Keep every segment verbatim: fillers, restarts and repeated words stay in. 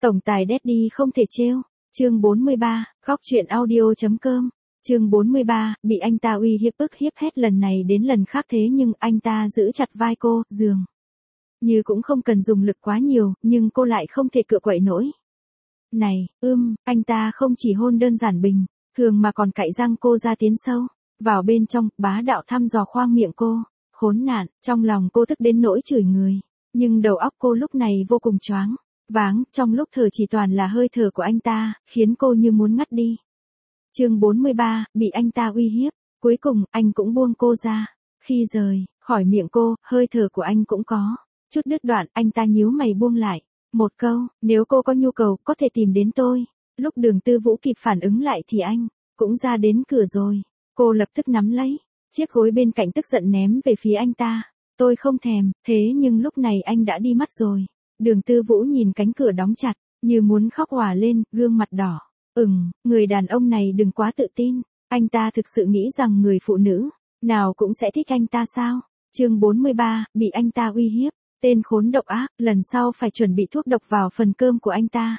Tổng tài Daddy không thể trêu. Chương bốn mươi ba, góc truyện audio.com. Chương bốn mươi ba, bị anh ta uy hiếp ức hiếp hết lần này đến lần khác thế nhưng anh ta giữ chặt vai cô, dường như cũng không cần dùng lực quá nhiều, nhưng cô lại không thể cựa quậy nổi. Này, ưm, anh ta không chỉ hôn đơn giản bình thường mà còn cạy răng cô ra tiến sâu vào bên trong, bá đạo thăm dò khoang miệng cô. Khốn nạn, trong lòng cô tức đến nỗi chửi người, nhưng đầu óc cô lúc này vô cùng choáng váng, trong lúc thở chỉ toàn là hơi thở của anh ta, khiến cô như muốn ngất đi. Chương bốn mươi ba, bị anh ta uy hiếp, cuối cùng anh cũng buông cô ra. Khi rời khỏi miệng cô, hơi thở của anh cũng có chút đứt đoạn, anh ta nhíu mày buông lại một câu, nếu cô có nhu cầu có thể tìm đến tôi. Lúc Đường Tư Vũ kịp phản ứng lại thì anh cũng ra đến cửa rồi. Cô lập tức nắm lấy chiếc gối bên cạnh tức giận ném về phía anh ta. Tôi không thèm, thế nhưng lúc này anh đã đi mất rồi. Đường Tư Vũ nhìn cánh cửa đóng chặt, như muốn khóc òa lên, gương mặt đỏ ửng. Người đàn ông này đừng quá tự tin. Anh ta thực sự nghĩ rằng người phụ nữ nào cũng sẽ thích anh ta sao? Chương bốn mươi ba, bị anh ta uy hiếp. Tên khốn độc ác, lần sau phải chuẩn bị thuốc độc vào phần cơm của anh ta.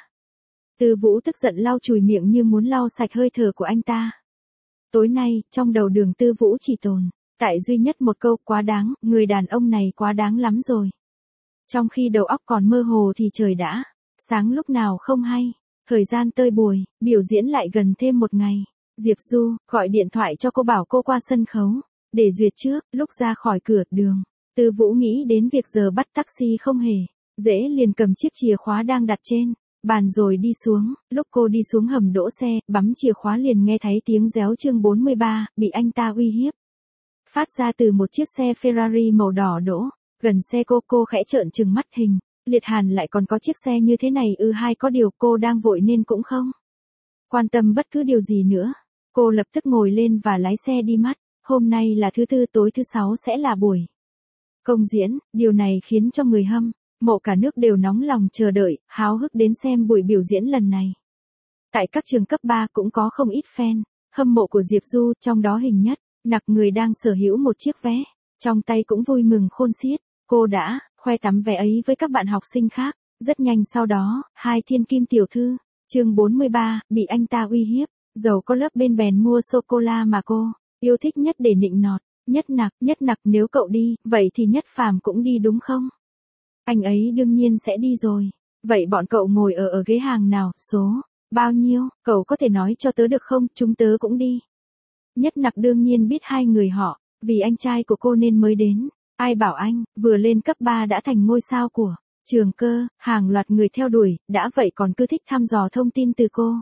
Tư Vũ tức giận lau chùi miệng như muốn lau sạch hơi thở của anh ta. Tối nay, trong đầu Đường Tư Vũ chỉ tồn tại duy nhất một câu quá đáng, người đàn ông này quá đáng lắm rồi. Trong khi đầu óc còn mơ hồ thì trời đã sáng lúc nào không hay. Thời gian tơi bùi, biểu diễn lại gần thêm một ngày. Diệp Du gọi điện thoại cho cô bảo cô qua sân khấu để duyệt trước. Lúc ra khỏi cửa Đường Tư Vũ nghĩ đến việc giờ bắt taxi không hề dễ, liền cầm chiếc chìa khóa đang đặt trên bàn rồi đi xuống. Lúc cô đi xuống hầm đỗ xe, bấm chìa khóa liền nghe thấy tiếng réo. Chương bốn mươi ba, bị anh ta uy hiếp, phát ra từ một chiếc xe Ferrari màu đỏ đỗ gần xe cô. Cô khẽ trợn trừng mắt, hình liệt hàn lại còn có chiếc xe như thế này ư? Hay có điều cô đang vội nên cũng không quan tâm bất cứ điều gì nữa. Cô lập tức ngồi lên và lái xe đi mất. Hôm nay là thứ tư, tối thứ sáu sẽ là buổi công diễn, điều này khiến cho người hâm mộ cả nước đều nóng lòng chờ đợi, háo hức đến xem buổi biểu diễn lần này. Tại các trường cấp ba cũng có không ít fan hâm mộ của Diệp Du, trong đó Hình Nhất Nặc, người đang sở hữu một chiếc vé trong tay cũng vui mừng khôn xiết. Cô đã khoe tấm vé ấy với các bạn học sinh khác. Rất nhanh sau đó, hai thiên kim tiểu thư. Chương bốn mươi ba, bị anh ta uy hiếp. Dầu có lớp bên bèn mua sô-cô-la mà cô yêu thích nhất để nịnh nọt. Nhất Nặc, Nhất Nặc, nếu cậu đi, vậy thì Nhất Phàm cũng đi đúng không? Anh ấy đương nhiên sẽ đi rồi. Vậy bọn cậu ngồi ở ở ghế hàng nào, số bao nhiêu? Cậu có thể nói cho tớ được không? Chúng tớ cũng đi. Nhất Nặc đương nhiên biết hai người họ, vì anh trai của cô nên mới đến. Ai bảo anh vừa lên cấp ba đã thành ngôi sao của trường cơ, hàng loạt người theo đuổi, đã vậy còn cứ thích thăm dò thông tin từ cô.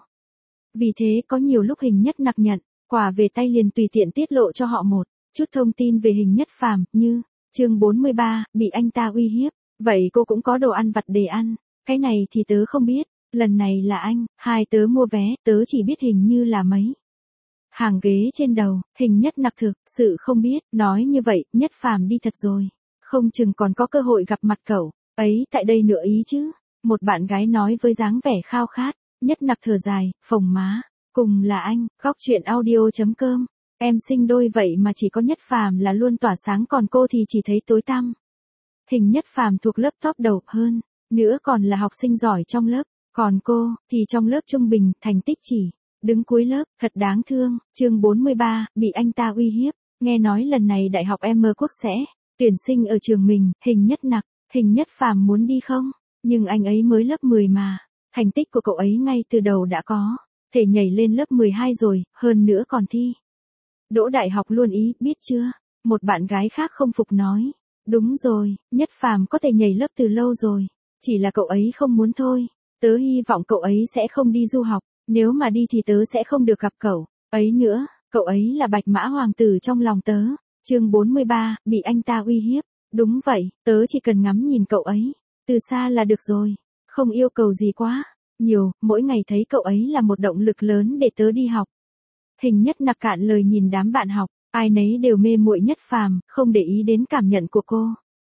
Vì thế có nhiều lúc Hình Nhất Nặc nhận quà về tay liền tùy tiện tiết lộ cho họ một chút thông tin về Hình Nhất Phàm, như chương bốn mươi ba, bị anh ta uy hiếp. Vậy cô cũng có đồ ăn vặt để ăn. Cái này thì tớ không biết. Lần này là anh hai tớ mua vé, tớ chỉ biết hình như là mấy hàng ghế trên đầu. Hình Nhất Nặc thực sự không biết. Nói như vậy, Nhất Phàm đi thật rồi, không chừng còn có cơ hội gặp mặt cậu ấy tại đây nữa ý chứ. Một bạn gái nói với dáng vẻ khao khát. Nhất Nặc thở dài, phồng má. Cùng là anh, góc truyện audio.com. Em sinh đôi vậy mà chỉ có Nhất Phàm là luôn tỏa sáng, còn cô thì chỉ thấy tối tăm. Hình Nhất Phàm thuộc lớp top đầu, hơn nữa còn là học sinh giỏi trong lớp, còn cô thì trong lớp trung bình, thành tích chỉ đứng cuối lớp, thật đáng thương. Chương bốn mươi ba, bị anh ta uy hiếp. Nghe nói lần này Đại học M Quốc sẽ tuyển sinh ở trường mình. Hình Nhất Nặc, Hình Nhất Phàm muốn đi không? Nhưng anh ấy mới lớp mười mà. Thành tích của cậu ấy ngay từ đầu đã có thể nhảy lên lớp mười hai rồi, hơn nữa còn thi đỗ đại học luôn ý, biết chưa? Một bạn gái khác không phục nói. Đúng rồi, Nhất Phàm có thể nhảy lớp từ lâu rồi, chỉ là cậu ấy không muốn thôi. Tớ hy vọng cậu ấy sẽ không đi du học, nếu mà đi thì tớ sẽ không được gặp cậu ấy nữa. Cậu ấy là bạch mã hoàng tử trong lòng tớ. Chương bốn mươi ba, bị anh ta uy hiếp. Đúng vậy, tớ chỉ cần ngắm nhìn cậu ấy từ xa là được rồi, không yêu cầu gì quá nhiều, mỗi ngày thấy cậu ấy là một động lực lớn để tớ đi học. Hình Nhất Nặc cạn lời nhìn đám bạn học, ai nấy đều mê muội Nhất Phàm, không để ý đến cảm nhận của cô.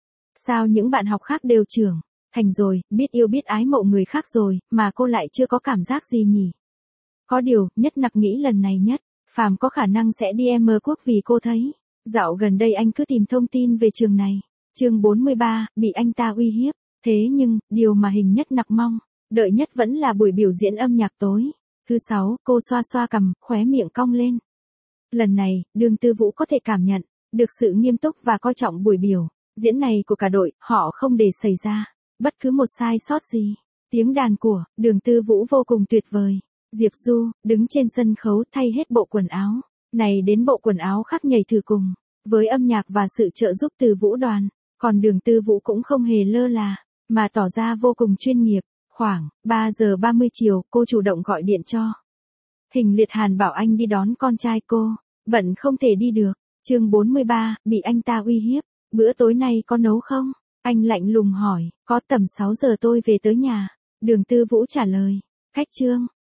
Sao những bạn học khác đều trưởng thành rồi, biết yêu biết ái mộ người khác rồi, mà cô lại chưa có cảm giác gì nhỉ? Có điều, Nhất Nặc nghĩ lần này Nhất Phàm có khả năng sẽ đi M Quốc, vì cô thấy dạo gần đây anh cứ tìm thông tin về trường này. Chương bốn mươi ba, bị anh ta uy hiếp. Thế nhưng, điều mà Hình Nhất Nặc mong Đợi nhất vẫn là buổi biểu diễn âm nhạc tối. Thứ sáu, cô xoa xoa cằm, khóe miệng cong lên. Lần này, Đường Tư Vũ có thể cảm nhận được sự nghiêm túc và coi trọng buổi biểu diễn này của cả đội, họ không để xảy ra bất cứ một sai sót gì. Tiếng đàn của Đường Tư Vũ vô cùng tuyệt vời. Diệp Du đứng trên sân khấu thay hết bộ quần áo này đến bộ quần áo khác nhảy thử cùng với âm nhạc và sự trợ giúp từ vũ đoàn. Còn Đường Tư Vũ cũng không hề lơ là mà tỏ ra vô cùng chuyên nghiệp. Khoảng ba giờ ba mươi chiều, cô chủ động gọi điện cho Hình Liệt Hàn bảo anh đi đón con trai cô, bận không thể đi được. Chương bốn mươi ba, bị anh ta uy hiếp. Bữa tối nay có nấu không? Anh lạnh lùng hỏi. Có, tầm sáu giờ tôi về tới nhà. Đường Tư Vũ trả lời. Khách trương,